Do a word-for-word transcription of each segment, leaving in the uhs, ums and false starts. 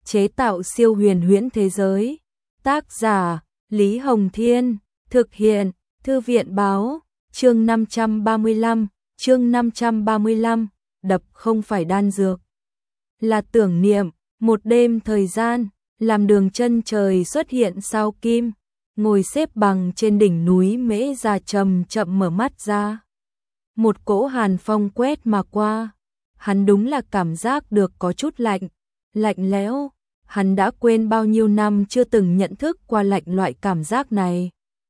chế tạo siêu huyền huyễn thế giới. Tác giả Lý Hồng Thiên, thực hiện Thư viện Báo. Chương năm trăm ba mươi lăm, chương năm trăm ba mươi lăm, đập không phải đan dược, là tưởng niệm. Một đêm thời gian, làm đường chân trời xuất hiện sao kim, ngồi xếp bằng trên đỉnh núi Mễ Già chậm chậm mở mắt ra. Một cỗ hàn phong quét mà qua, hắn đúng là cảm giác được có chút lạnh, lạnh lẽo. Hắn đã quên bao nhiêu năm chưa từng nhận thức qua lạnh loại cảm giác này.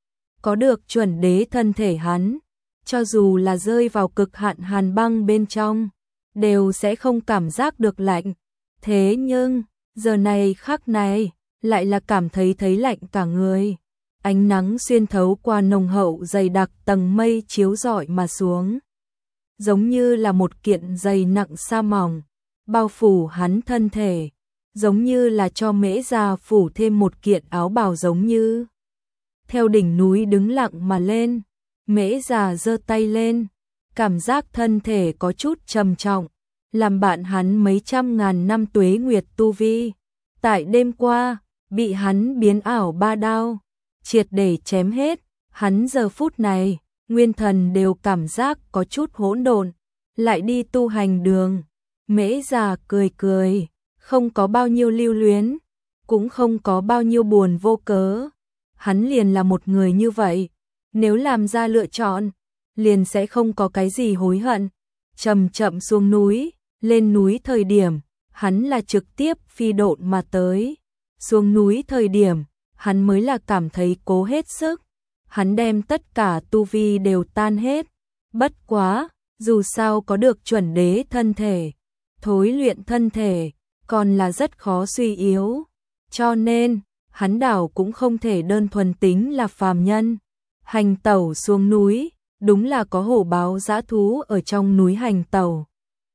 Có được chuẩn đế thân thể hắn, cho dù là rơi vào cực hạn hàn băng bên trong, đều sẽ không cảm giác được lạnh. Thế nhưng, giờ này khắc này, lại là cảm thấy thấy lạnh cả người. Ánh nắng xuyên thấu qua nồng hậu dày đặc tầng mây chiếu rọi mà xuống, giống như là một kiện dày nặng sa mỏng, bao phủ hắn thân thể, giống như là cho Mễ Già phủ thêm một kiện áo bào giống như. Theo đỉnh núi đứng lặng mà lên, Mễ Già giơ tay lên, cảm giác thân thể có chút trầm trọng, làm bạn hắn mấy trăm ngàn năm tuế nguyệt tu vi. Tại đêm qua, bị hắn biến ảo ba đao, triệt để chém hết, hắn giờ phút này, nguyên thần đều cảm giác có chút hỗn độn, lại đi tu hành đường. Mễ Già cười cười, không có bao nhiêu lưu luyến, cũng không có bao nhiêu buồn vô cớ. Hắn liền là một người như vậy, nếu làm ra lựa chọn, liền sẽ không có cái gì hối hận. Chậm chậm xuống núi, lên núi thời điểm, hắn là trực tiếp phi độn mà tới. Xuống núi thời điểm, hắn mới là cảm thấy cố hết sức. Hắn đem tất cả tu vi đều tan hết. Bất quá, dù sao có được chuẩn đế thân thể, thối luyện thân thể, còn là rất khó suy yếu. Cho nên, hắn đảo cũng không thể đơn thuần tính là phàm nhân. Hành tẩu xuống núi, đúng là có hổ báo dã thú ở trong núi hành tẩu.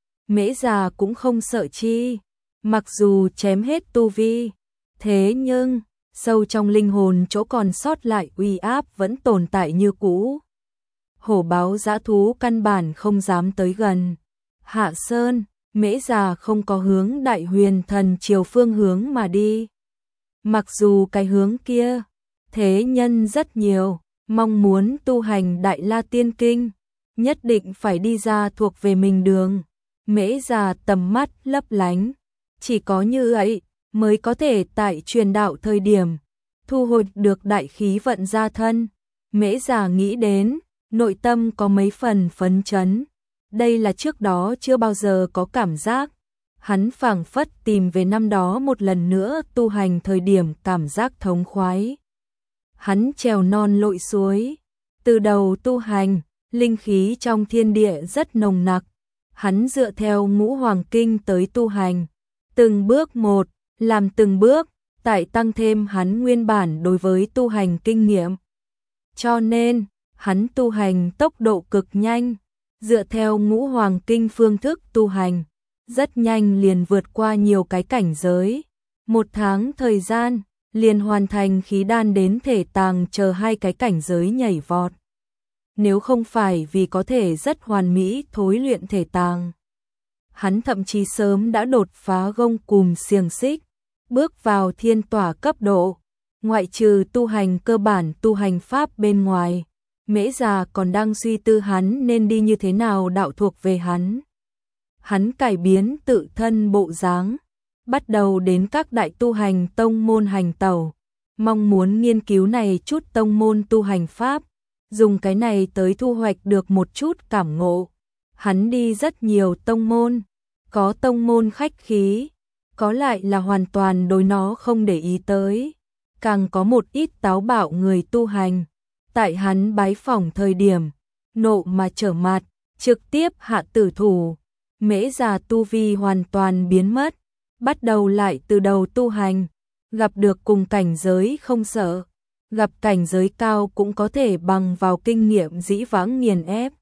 Mễ Già cũng không sợ chi, mặc dù chém hết tu vi, thế nhưng, sâu trong linh hồn chỗ còn sót lại uy áp vẫn tồn tại như cũ. Hổ báo dã thú căn bản không dám tới gần. Hạ Sơn, Mễ Già không có hướng Đại Huyền Thần Triều phương hướng mà đi. Mặc dù cái hướng kia, thế nhân rất nhiều, mong muốn tu hành Đại La Tiên Kinh, nhất định phải đi ra thuộc về mình đường. Mễ Già tầm mắt lấp lánh, chỉ có như vậy mới có thể tại truyền đạo thời điểm thu hồi được đại khí vận ra thân. Mễ Già nghĩ đến, nội tâm có mấy phần phấn chấn. Đây là trước đó chưa bao giờ có cảm giác. Hắn phảng phất tìm về năm đó một lần nữa tu hành thời điểm cảm giác thống khoái. Hắn trèo non lội suối, từ đầu tu hành, linh khí trong thiên địa rất nồng nặc. Hắn dựa theo ngũ hoàng kinh tới tu hành, từng bước một, làm từng bước, tại tăng thêm hắn nguyên bản đối với tu hành kinh nghiệm. Cho nên, hắn tu hành tốc độ cực nhanh, dựa theo ngũ hoàng kinh phương thức tu hành, rất nhanh liền vượt qua nhiều cái cảnh giới. Một tháng thời gian, liền hoàn thành khí đan đến thể tàng chờ hai cái cảnh giới nhảy vọt. Nếu không phải vì có thể rất hoàn mỹ thối luyện thể tàng, hắn thậm chí sớm đã đột phá gông cùm xiềng xích, bước vào thiên tỏa cấp độ. Ngoại trừ tu hành cơ bản tu hành pháp bên ngoài, Mễ Già còn đang suy tư hắn nên đi như thế nào đạo thuộc về hắn. Hắn cải biến tự thân bộ dáng, bắt đầu đến các đại tu hành tông môn hành tẩu, mong muốn nghiên cứu này chút tông môn tu hành pháp, dùng cái này tới thu hoạch được một chút cảm ngộ. Hắn đi rất nhiều tông môn, có tông môn khách khí, có lại là hoàn toàn đối nó không để ý tới, càng có một ít táo bạo người tu hành. Tại hắn bái phỏng thời điểm, nộ mà trở mặt, trực tiếp hạ tử thủ. Mễ Già tu vi hoàn toàn biến mất, bắt đầu lại từ đầu tu hành, gặp được cùng cảnh giới không sợ, gặp cảnh giới cao cũng có thể bằng vào kinh nghiệm dĩ vãng nghiền ép.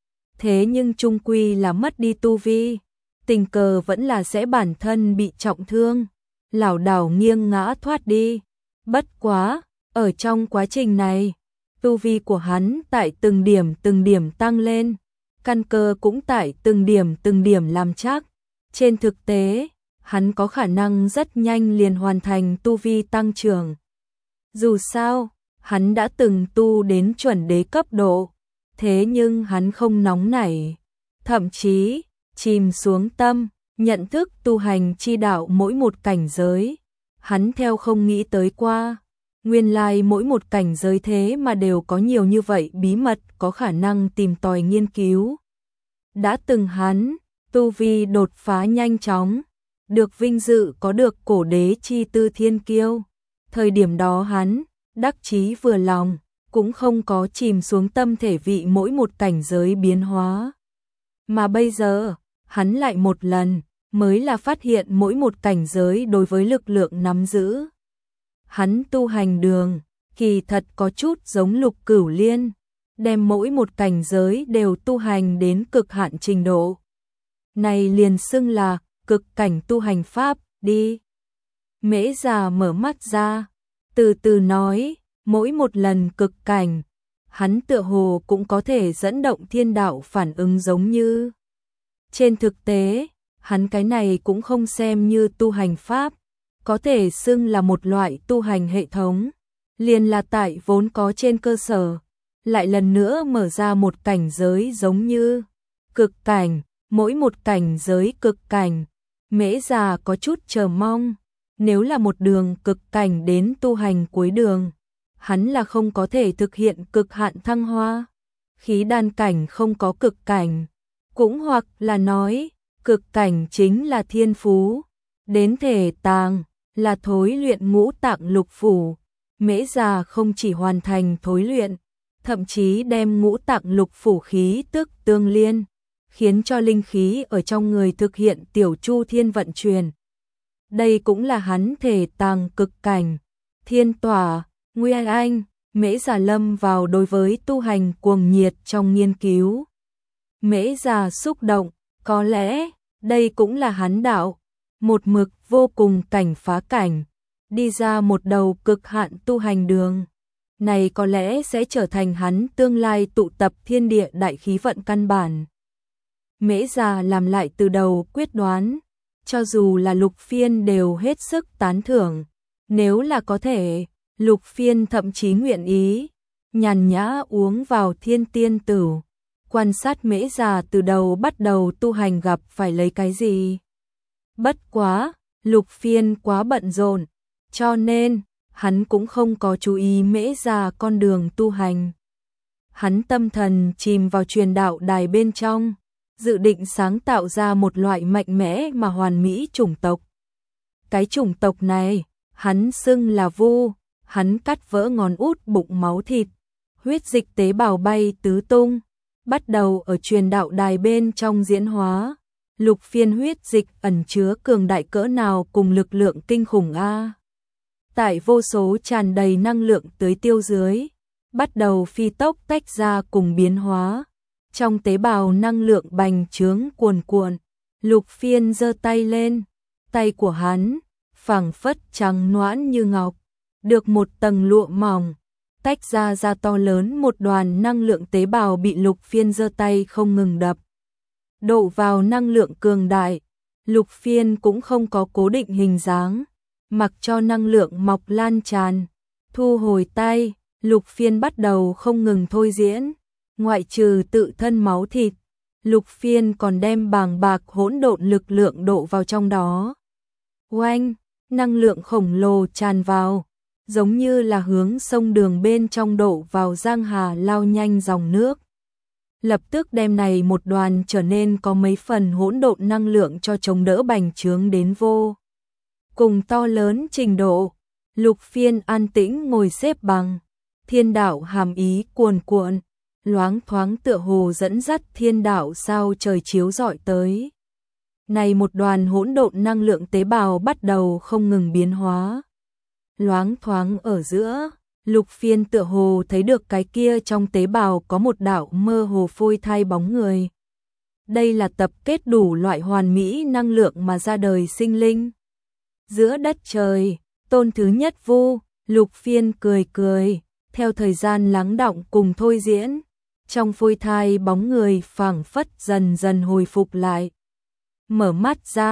Thế nhưng chung quy là mất đi tu vi, tình cờ vẫn là sẽ bản thân bị trọng thương, lảo đảo nghiêng ngã thoát đi. Bất quá, ở trong quá trình này, tu vi của hắn tại từng điểm từng điểm tăng lên, căn cơ cũng tại từng điểm từng điểm làm chắc. Trên thực tế, hắn có khả năng rất nhanh liền hoàn thành tu vi tăng trưởng. Dù sao, hắn đã từng tu đến chuẩn đế cấp độ, thế nhưng hắn không nóng nảy, thậm chí chìm xuống tâm, nhận thức tu hành chi đạo mỗi một cảnh giới. Hắn theo không nghĩ tới qua, nguyên lai mỗi một cảnh giới thế mà đều có nhiều như vậy bí mật có khả năng tìm tòi nghiên cứu. Đã từng hắn, tu vi đột phá nhanh chóng, được vinh dự có được cổ đế chi tư thiên kiêu. Thời điểm đó hắn, đắc chí vừa lòng, cũng không có chìm xuống tâm thể vị mỗi một cảnh giới biến hóa. Mà bây giờ, hắn lại một lần, mới là phát hiện mỗi một cảnh giới đối với lực lượng nắm giữ. Hắn tu hành đường, kỳ thật có chút giống Lục Cửu Liên, đem mỗi một cảnh giới đều tu hành đến cực hạn trình độ. Này liền xưng là cực cảnh tu hành pháp, đi. Mễ Già mở mắt ra, từ từ nói, mỗi một lần cực cảnh, hắn tựa hồ cũng có thể dẫn động thiên đạo phản ứng giống như. Trên thực tế, hắn cái này cũng không xem như tu hành pháp, có thể xưng là một loại tu hành hệ thống, liền là tại vốn có trên cơ sở, lại lần nữa mở ra một cảnh giới giống như cực cảnh, mỗi một cảnh giới cực cảnh. Mễ Già có chút chờ mong, nếu là một đường cực cảnh đến tu hành cuối đường, hắn là không có thể thực hiện cực hạn thăng hoa. Khí đan cảnh không có cực cảnh, cũng hoặc là nói, cực cảnh chính là thiên phú, đến thể tàng, là thối luyện ngũ tạng lục phủ. Mễ Già không chỉ hoàn thành thối luyện, thậm chí đem ngũ tạng lục phủ khí tức tương liên, khiến cho linh khí ở trong người thực hiện tiểu chu thiên vận chuyển. Đây cũng là hắn thể tàng cực cảnh, thiên tỏa, Nguyên Anh. Mễ Già lâm vào đối với tu hành cuồng nhiệt trong nghiên cứu. Mễ Già xúc động, có lẽ đây cũng là hắn đạo, một mực vô cùng cảnh phá cảnh, đi ra một đầu cực hạn tu hành đường. Này có lẽ sẽ trở thành hắn tương lai tụ tập thiên địa đại khí vận căn bản. Mễ Già làm lại từ đầu quyết đoán, cho dù là Lục Phiên đều hết sức tán thưởng, nếu là có thể, Lục Phiên thậm chí nguyện ý nhàn nhã uống vào thiên tiên tử, quan sát Mễ Già từ đầu bắt đầu tu hành gặp phải lấy cái gì. Bất quá, Lục Phiên quá bận rộn, cho nên hắn cũng không có chú ý Mễ Già con đường tu hành. Hắn tâm thần chìm vào truyền đạo đài bên trong, dự định sáng tạo ra một loại mạnh mẽ mà hoàn mỹ chủng tộc. Cái chủng tộc này, hắn xưng là Vu, hắn cắt vỡ ngón út bụng máu thịt, huyết dịch tế bào bay tứ tung, bắt đầu ở truyền đạo đài bên trong diễn hóa. Lục Phiên huyết dịch ẩn chứa cường đại cỡ nào cùng lực lượng kinh khủng a. Tại vô số tràn đầy năng lượng tưới tiêu dưới, bắt đầu phi tốc tách ra cùng biến hóa. Trong tế bào năng lượng bành trướng cuồn cuộn, Lục Phiên giơ tay lên, tay của hắn phẳng phất trắng nõn như ngọc, được một tầng lụa mỏng, tách ra ra to lớn một đoàn năng lượng tế bào bị Lục Phiên giơ tay không ngừng đập. Độ vào năng lượng cường đại, Lục Phiên cũng không có cố định hình dáng, mặc cho năng lượng mọc lan tràn. Thu hồi tay, Lục Phiên bắt đầu không ngừng thôi diễn, ngoại trừ tự thân máu thịt, Lục Phiên còn đem bàng bạc hỗn độn lực lượng độ vào trong đó. Oanh, năng lượng khổng lồ tràn vào, giống như là hướng sông đường bên trong đổ vào giang hà lao nhanh dòng nước. Lập tức đem này một đoàn trở nên có mấy phần hỗn độn năng lượng cho chống đỡ bành trướng đến vô cùng to lớn trình độ. Lục Phiên an tĩnh ngồi xếp bằng, thiên đạo hàm ý cuồn cuộn, loáng thoáng tựa hồ dẫn dắt thiên đạo sao trời chiếu rọi tới. Này một đoàn hỗn độn năng lượng tế bào bắt đầu không ngừng biến hóa. Loáng thoáng ở giữa, Lục Phiên tựa hồ thấy được cái kia trong tế bào có một đạo mơ hồ phôi thai bóng người. Đây là tập kết đủ loại hoàn mỹ năng lượng mà ra đời sinh linh. Giữa đất trời, tôn thứ nhất Vu, Lục Phiên cười cười, theo thời gian lắng đọng cùng thôi diễn, trong phôi thai bóng người phảng phất dần dần hồi phục lại. Mở mắt ra,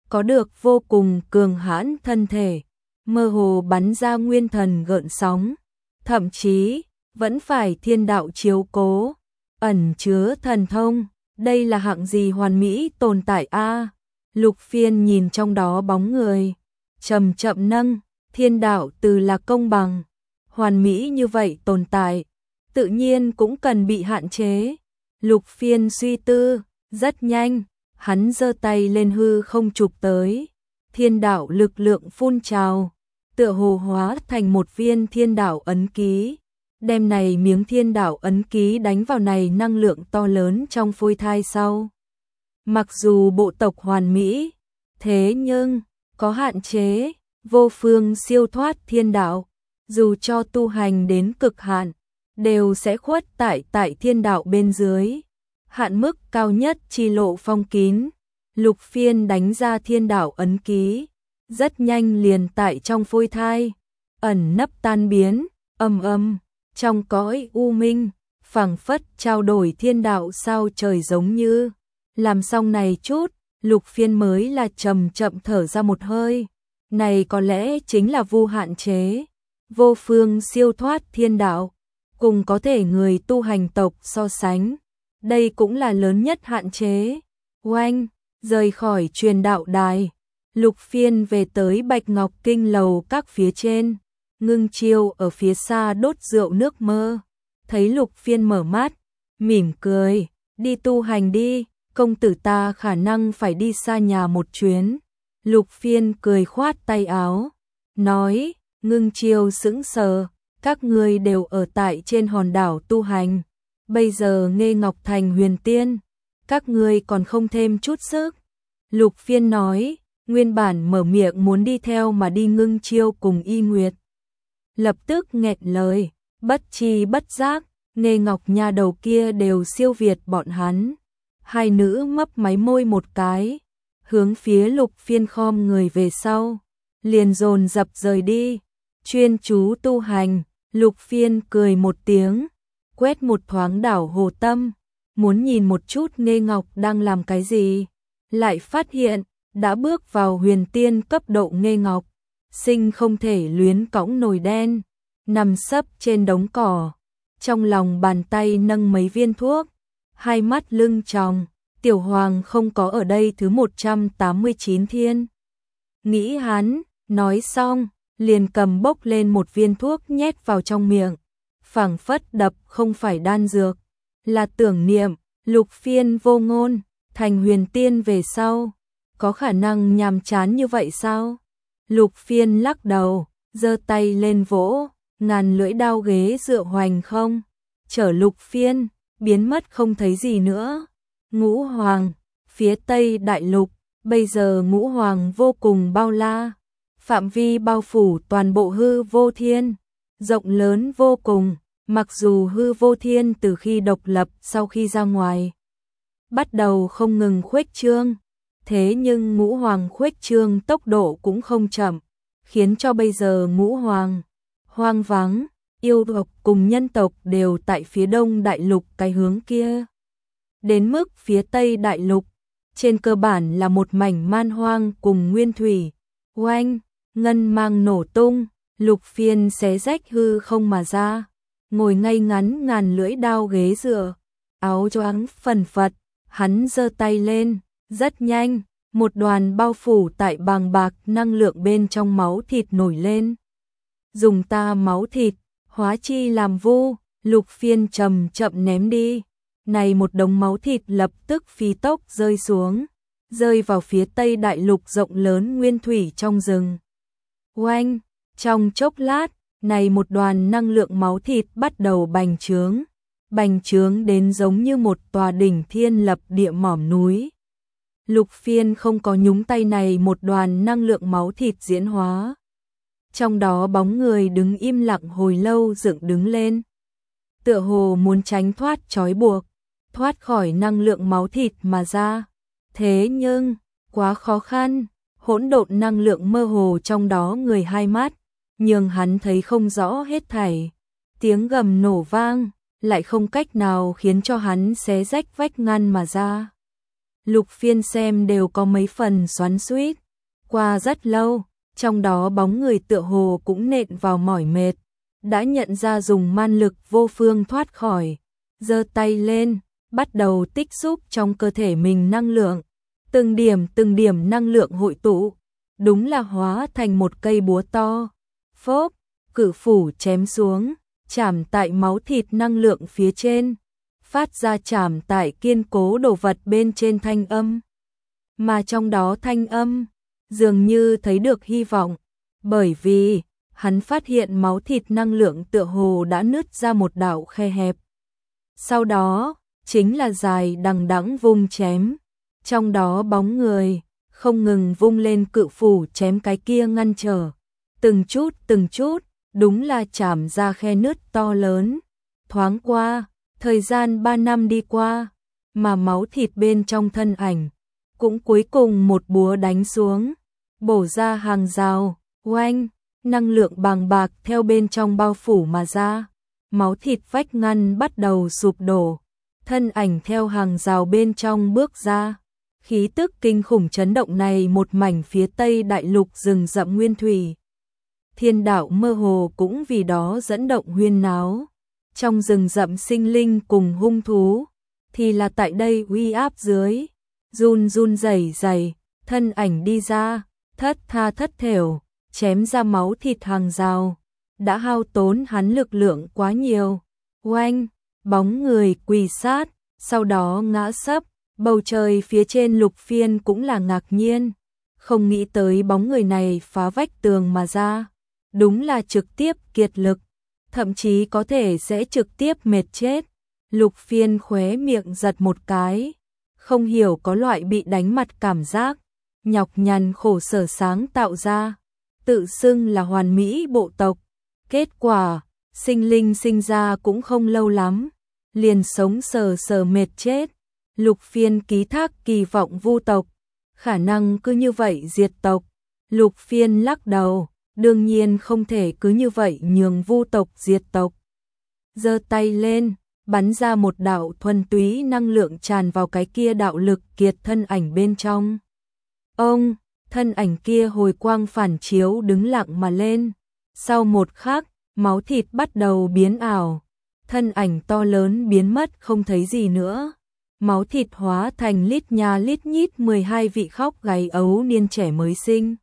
có được vô cùng cường hãn thân thể, mơ hồ bắn ra nguyên thần gợn sóng, thậm chí vẫn phải thiên đạo chiếu cố, ẩn chứa thần thông, đây là hạng gì hoàn mỹ tồn tại a? Lục Phiên nhìn trong đó bóng người, chậm chậm nâng, thiên đạo từ là công bằng, hoàn mỹ như vậy tồn tại, tự nhiên cũng cần bị hạn chế. Lục Phiên suy tư, rất nhanh, hắn giơ tay lên hư không chụp tới, thiên đạo lực lượng phun trào, tựa hồ hóa thành một viên thiên đạo ấn ký, đem này miếng thiên đạo ấn ký đánh vào này năng lượng to lớn trong phôi thai sau. Mặc dù bộ tộc hoàn mỹ, thế nhưng có hạn chế, vô phương siêu thoát thiên đạo, dù cho tu hành đến cực hạn, đều sẽ khuất tại tại thiên đạo bên dưới. Hạn mức cao nhất chi lộ phong kín, Lục Phiên đánh ra thiên đạo ấn ký, rất nhanh liền tại trong phôi thai, ẩn nấp tan biến, âm âm, trong cõi u minh, phảng phất trao đổi thiên đạo sao trời giống như. Làm xong này chút, Lục Phiên mới là chậm chậm thở ra một hơi, này có lẽ chính là vô hạn chế, vô phương siêu thoát thiên đạo, cùng có thể người tu hành tộc so sánh. Đây cũng là lớn nhất hạn chế. Oanh, rời khỏi truyền đạo đài, Lục Phiên về tới Bạch Ngọc Kinh lầu các phía trên, Ngưng Chiêu ở phía xa đốt rượu nước mơ, thấy Lục Phiên mở mắt, mỉm cười, đi tu hành đi, công tử ta khả năng phải đi xa nhà một chuyến. Lục Phiên cười khoát tay áo, nói, Ngưng Chiêu sững sờ, các ngươi đều ở tại trên hòn đảo tu hành. Bây giờ Nghê Ngọc thành huyền tiên, các ngươi còn không thêm chút sức. Lục Phiên nói, nguyên bản mở miệng muốn đi theo mà đi Ngưng Chiêu cùng Y Nguyệt. Lập tức nghẹn lời, bất chi bất giác, Nghê Ngọc nha đầu kia đều siêu việt bọn hắn. Hai nữ mấp máy môi một cái, hướng phía Lục Phiên khom người về sau, liền dồn dập rời đi, chuyên chú tu hành. Lục Phiên cười một tiếng, quét một thoáng đảo hồ tâm, muốn nhìn một chút Nghê Ngọc đang làm cái gì, lại phát hiện, đã bước vào huyền tiên cấp độ Nghê Ngọc, sinh không thể luyến cõng nồi đen, nằm sấp trên đống cỏ, trong lòng bàn tay nâng mấy viên thuốc, hai mắt lưng tròng, tiểu hoàng không có ở đây thứ một trăm tám mươi chín thiên. Nghĩ hắn, nói xong, liền cầm bốc lên một viên thuốc nhét vào trong miệng, phảng phất đập không phải đan dược, là tưởng niệm. Lục Phiên vô ngôn, thành huyền tiên về sau, có khả năng nhàm chán như vậy sao? Lục Phiên lắc đầu, giơ tay lên vỗ, ngàn lưỡi đao ghế dựa hoành không, chở Lục Phiên, biến mất không thấy gì nữa. Ngũ Hoàng, phía Tây Đại Lục, bây giờ Ngũ Hoàng vô cùng bao la, phạm vi bao phủ toàn bộ hư vô thiên, rộng lớn vô cùng. Mặc dù hư vô thiên từ khi độc lập sau khi ra ngoài, bắt đầu không ngừng khuếch trương, thế nhưng Ngũ Hoàng khuếch trương tốc độ cũng không chậm, khiến cho bây giờ Ngũ Hoàng hoang vắng, yêu tộc cùng nhân tộc đều tại phía đông đại lục cái hướng kia. Đến mức phía tây đại lục, trên cơ bản là một mảnh man hoang cùng nguyên thủy. Oanh, ngân mang nổ tung, Lục Phiên xé rách hư không mà ra, ngồi ngay ngắn ngàn lưỡi đao ghế dựa, áo choàng phần phật, hắn giơ tay lên, rất nhanh, một đoàn bao phủ tại bàng bạc năng lượng bên trong máu thịt nổi lên. Dùng ta máu thịt, hóa chi làm vu, Lục Phiên chậm chậm ném đi, này một đống máu thịt lập tức phi tốc rơi xuống, rơi vào phía tây đại lục rộng lớn nguyên thủy trong rừng. Oanh, trong chốc lát, này một đoàn năng lượng máu thịt bắt đầu bành trướng, bành trướng đến giống như một tòa đỉnh thiên lập địa mỏm núi. Lục Phiên không có nhúng tay này một đoàn năng lượng máu thịt diễn hóa. Trong đó bóng người đứng im lặng hồi lâu dựng đứng lên, tựa hồ muốn tránh thoát trói buộc, thoát khỏi năng lượng máu thịt mà ra. Thế nhưng, quá khó khăn, hỗn độn năng lượng mơ hồ trong đó người hai mắt, nhưng hắn thấy không rõ hết thảy. Tiếng gầm nổ vang, lại không cách nào khiến cho hắn xé rách vách ngăn mà ra. Lục Phiên xem đều có mấy phần xoắn xuýt. Qua rất lâu, trong đó bóng người tựa hồ cũng nện vào mỏi mệt, đã nhận ra dùng man lực vô phương thoát khỏi, giơ tay lên, bắt đầu tích xúc trong cơ thể mình năng lượng, từng điểm từng điểm năng lượng hội tụ, đúng là hóa thành một cây búa to. Phốp, cự phủ chém xuống, chạm tại máu thịt năng lượng phía trên, phát ra chạm tại kiên cố đồ vật bên trên thanh âm. Mà trong đó thanh âm, dường như thấy được hy vọng, bởi vì hắn phát hiện máu thịt năng lượng tựa hồ đã nứt ra một đạo khe hẹp. Sau đó, chính là dài đằng đẵng vung chém, trong đó bóng người không ngừng vung lên cự phủ chém cái kia ngăn trở, từng chút từng chút, đúng là chạm ra khe nứt to lớn. Thoáng qua, thời gian ba năm đi qua, mà máu thịt bên trong thân ảnh cũng cuối cùng một búa đánh xuống, bổ ra hàng rào, oanh, năng lượng bàng bạc theo bên trong bao phủ mà ra, máu thịt vách ngăn bắt đầu sụp đổ, thân ảnh theo hàng rào bên trong bước ra. Khí tức kinh khủng chấn động này một mảnh phía tây đại lục rừng rậm nguyên thủy. Thiên đạo mơ hồ cũng vì đó dẫn động huyên náo. Trong rừng rậm sinh linh cùng hung thú, thì là tại đây uy áp dưới, run run rẩy rẩy, thân ảnh đi ra, thất tha thất thểu, chém ra máu thịt hàng rào, đã hao tốn hắn lực lượng quá nhiều. Oanh, bóng người quỳ sát, sau đó ngã sấp, bầu trời phía trên Lục Phiên cũng là ngạc nhiên, không nghĩ tới bóng người này phá vách tường mà ra, đúng là trực tiếp kiệt lực, thậm chí có thể sẽ trực tiếp mệt chết. Lục Phiên khóe miệng giật một cái, không hiểu có loại bị đánh mặt cảm giác, nhọc nhằn khổ sở sáng tạo ra, tự xưng là hoàn mỹ bộ tộc. Kết quả, sinh linh sinh ra cũng không lâu lắm, liền sống sờ sờ mệt chết. Lục Phiên ký thác kỳ vọng vu tộc, khả năng cứ như vậy diệt tộc. Lục Phiên lắc đầu, đương nhiên không thể cứ như vậy nhường vu tộc diệt tộc. Giơ tay lên, bắn ra một đạo thuần túy năng lượng tràn vào cái kia đạo lực kiệt thân ảnh bên trong. Ông, thân ảnh kia hồi quang phản chiếu đứng lặng mà lên. Sau một khắc, máu thịt bắt đầu biến ảo, thân ảnh to lớn biến mất không thấy gì nữa. Máu thịt hóa thành lít nha lít nhít mười hai vị khóc gáy ấu niên trẻ mới sinh.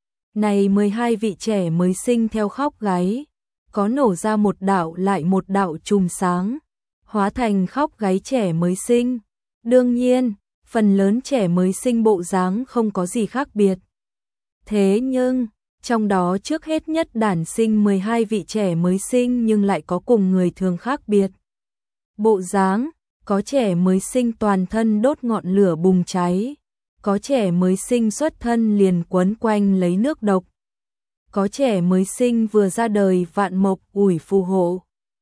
Này mười hai vị trẻ mới sinh theo khóc gáy, có nổ ra một đạo lại một đạo chùm sáng, hóa thành khóc gáy trẻ mới sinh. Đương nhiên, phần lớn trẻ mới sinh bộ dáng không có gì khác biệt. Thế nhưng, trong đó trước hết nhất đản sinh mười hai vị trẻ mới sinh nhưng lại có cùng người thường khác biệt. Bộ dáng, có trẻ mới sinh toàn thân đốt ngọn lửa bùng cháy, có trẻ mới sinh xuất thân liền quấn quanh lấy nước độc, có trẻ mới sinh vừa ra đời vạn mộc ủi phù hộ,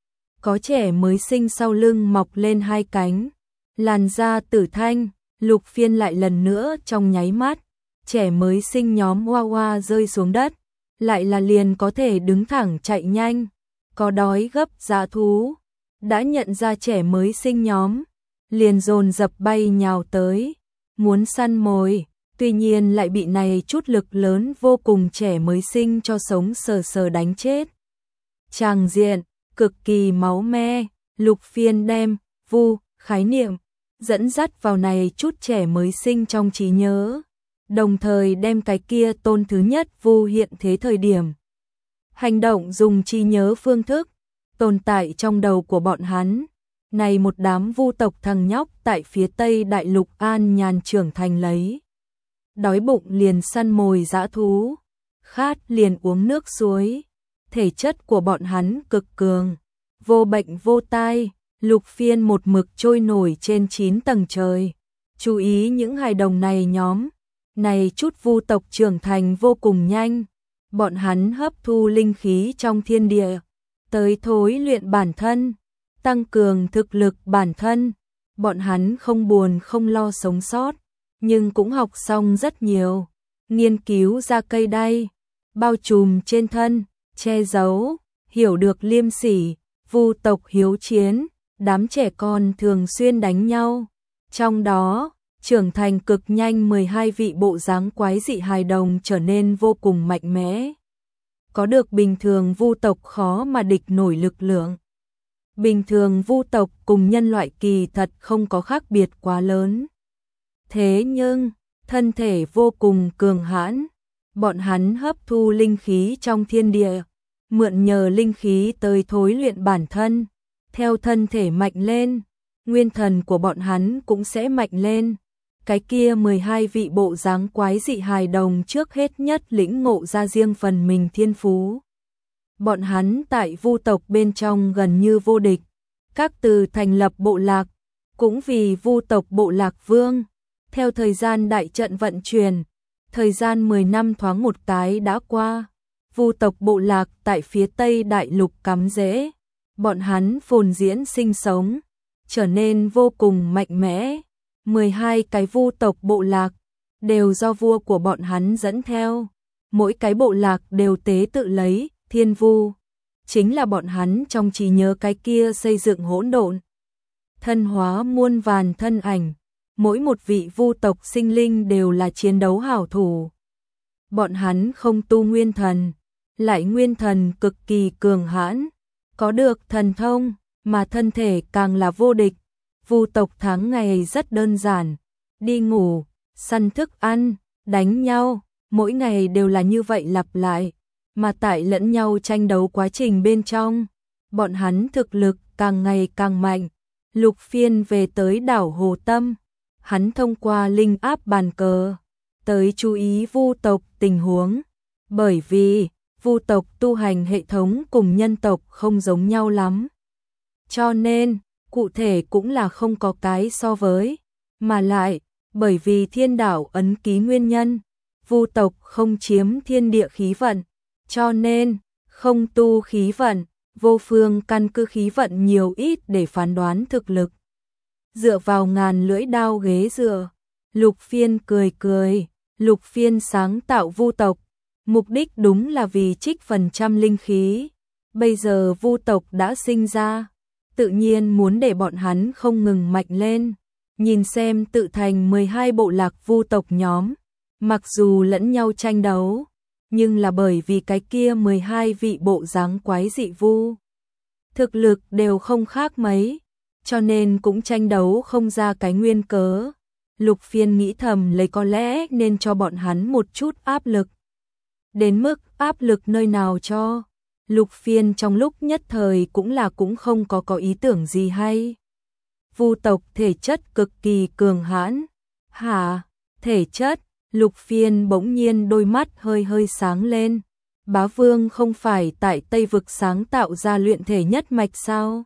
có trẻ mới sinh sau lưng mọc lên hai cánh, làn da tử thanh. Lục Phiên lại lần nữa trong nháy mắt, trẻ mới sinh nhóm hoa hoa rơi xuống đất, lại là liền có thể đứng thẳng chạy nhanh, có đói gấp dã thú, đã nhận ra trẻ mới sinh nhóm, liền dồn dập bay nhào tới, muốn săn mồi, tuy nhiên lại bị này chút lực lớn vô cùng trẻ mới sinh cho sống sờ sờ đánh chết. Tràng diện, cực kỳ máu me, Lục Phiên đem, vu, khái niệm, dẫn dắt vào này chút trẻ mới sinh trong trí nhớ, đồng thời đem cái kia tôn thứ nhất vu hiện thế thời điểm. Hành động dùng trí nhớ phương thức, tồn tại trong đầu của bọn hắn. Này một đám vu tộc thằng nhóc tại phía tây đại lục an nhàn trưởng thành lấy. Đói bụng liền săn mồi dã thú, khát liền uống nước suối. Thể chất của bọn hắn cực cường, vô bệnh vô tai. Lục Phiên một mực trôi nổi trên chín tầng trời. Chú ý những hài đồng này nhóm. Này chút vu tộc trưởng thành vô cùng nhanh. Bọn hắn hấp thu linh khí trong thiên địa, tới thối luyện bản thân, tăng cường thực lực bản thân. Bọn hắn không buồn không lo sống sót, nhưng cũng học xong rất nhiều. Nghiên cứu ra cây đay, bao trùm trên thân, che giấu, hiểu được liêm sỉ, vu tộc hiếu chiến. Đám trẻ con thường xuyên đánh nhau, trong đó trưởng thành cực nhanh, mười hai vị bộ dáng quái dị hài đồng trở nên vô cùng mạnh mẽ. Có được bình thường vu tộc khó mà địch nổi lực lượng. Bình thường vu tộc cùng nhân loại kỳ thật không có khác biệt quá lớn. Thế nhưng, thân thể vô cùng cường hãn, bọn hắn hấp thu linh khí trong thiên địa, mượn nhờ linh khí tới thối luyện bản thân, theo thân thể mạnh lên, nguyên thần của bọn hắn cũng sẽ mạnh lên. Cái kia mười hai vị bộ dáng quái dị hài đồng trước hết nhất lĩnh ngộ ra riêng phần mình thiên phú. Bọn hắn tại vu tộc bên trong gần như vô địch, các từ thành lập bộ lạc, cũng vì vu tộc bộ lạc vương. Theo thời gian đại trận vận chuyển, thời gian mười năm thoáng một cái đã qua, vu tộc bộ lạc tại phía tây đại lục cắm rễ, bọn hắn phồn diễn sinh sống, trở nên vô cùng mạnh mẽ. mười hai cái vu tộc bộ lạc đều do vua của bọn hắn dẫn theo, mỗi cái bộ lạc đều tế tự lấy thiên vu, chính là bọn hắn trong trí nhớ cái kia xây dựng hỗn độn, thân hóa muôn vàn thân ảnh, mỗi một vị vu tộc sinh linh đều là chiến đấu hảo thủ. Bọn hắn không tu nguyên thần, lại nguyên thần cực kỳ cường hãn, có được thần thông, mà thân thể càng là vô địch. Vu tộc tháng ngày rất đơn giản, đi ngủ, săn thức ăn, đánh nhau, mỗi ngày đều là như vậy lặp lại, mà tại lẫn nhau tranh đấu quá trình bên trong, bọn hắn thực lực càng ngày càng mạnh. Lục Phiên về tới đảo Hồ Tâm, hắn thông qua linh áp bàn cờ tới chú ý vu tộc tình huống, bởi vì vu tộc tu hành hệ thống cùng nhân tộc không giống nhau lắm, cho nên cụ thể cũng là không có cái so với, mà lại bởi vì thiên đảo ấn ký nguyên nhân, vu tộc không chiếm thiên địa khí vận, cho nên không tu khí vận, vô phương căn cứ khí vận nhiều ít để phán đoán thực lực. Dựa vào ngàn lưỡi đao ghế dựa, Lục Phiên cười cười. Lục Phiên sáng tạo vu tộc, mục đích đúng là vì trích phần trăm linh khí. Bây giờ vu tộc đã sinh ra, tự nhiên muốn để bọn hắn không ngừng mạnh lên. Nhìn xem tự thành mười hai bộ lạc vu tộc nhóm, mặc dù lẫn nhau tranh đấu, nhưng là bởi vì cái kia mười hai vị bộ dáng quái dị vu, thực lực đều không khác mấy, cho nên cũng tranh đấu không ra cái nguyên cớ. Lục Phiên nghĩ thầm lấy có lẽ nên cho bọn hắn một chút áp lực. Đến mức áp lực nơi nào cho? Lục Phiên trong lúc nhất thời cũng là cũng không có có ý tưởng gì hay. Vu tộc thể chất cực kỳ cường hãn. Hả? Thể chất? Lục Phiên bỗng nhiên đôi mắt hơi hơi sáng lên. Bá Vương không phải tại Tây Vực sáng tạo ra luyện thể nhất mạch sao?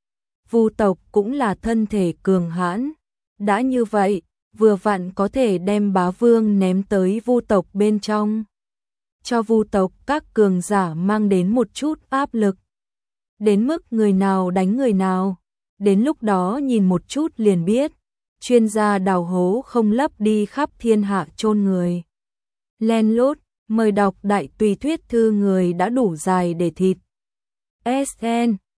Vu tộc cũng là thân thể cường hãn. Đã như vậy, vừa vặn có thể đem Bá Vương ném tới vu tộc bên trong, cho vu tộc các cường giả mang đến một chút áp lực. Đến mức người nào đánh người nào, đến lúc đó nhìn một chút liền biết. Chuyên gia đào hố không lấp đi khắp thiên hạ chôn người. Len lút, mời đọc đại tùy thuyết thư người đã đủ dài để thịt. ét en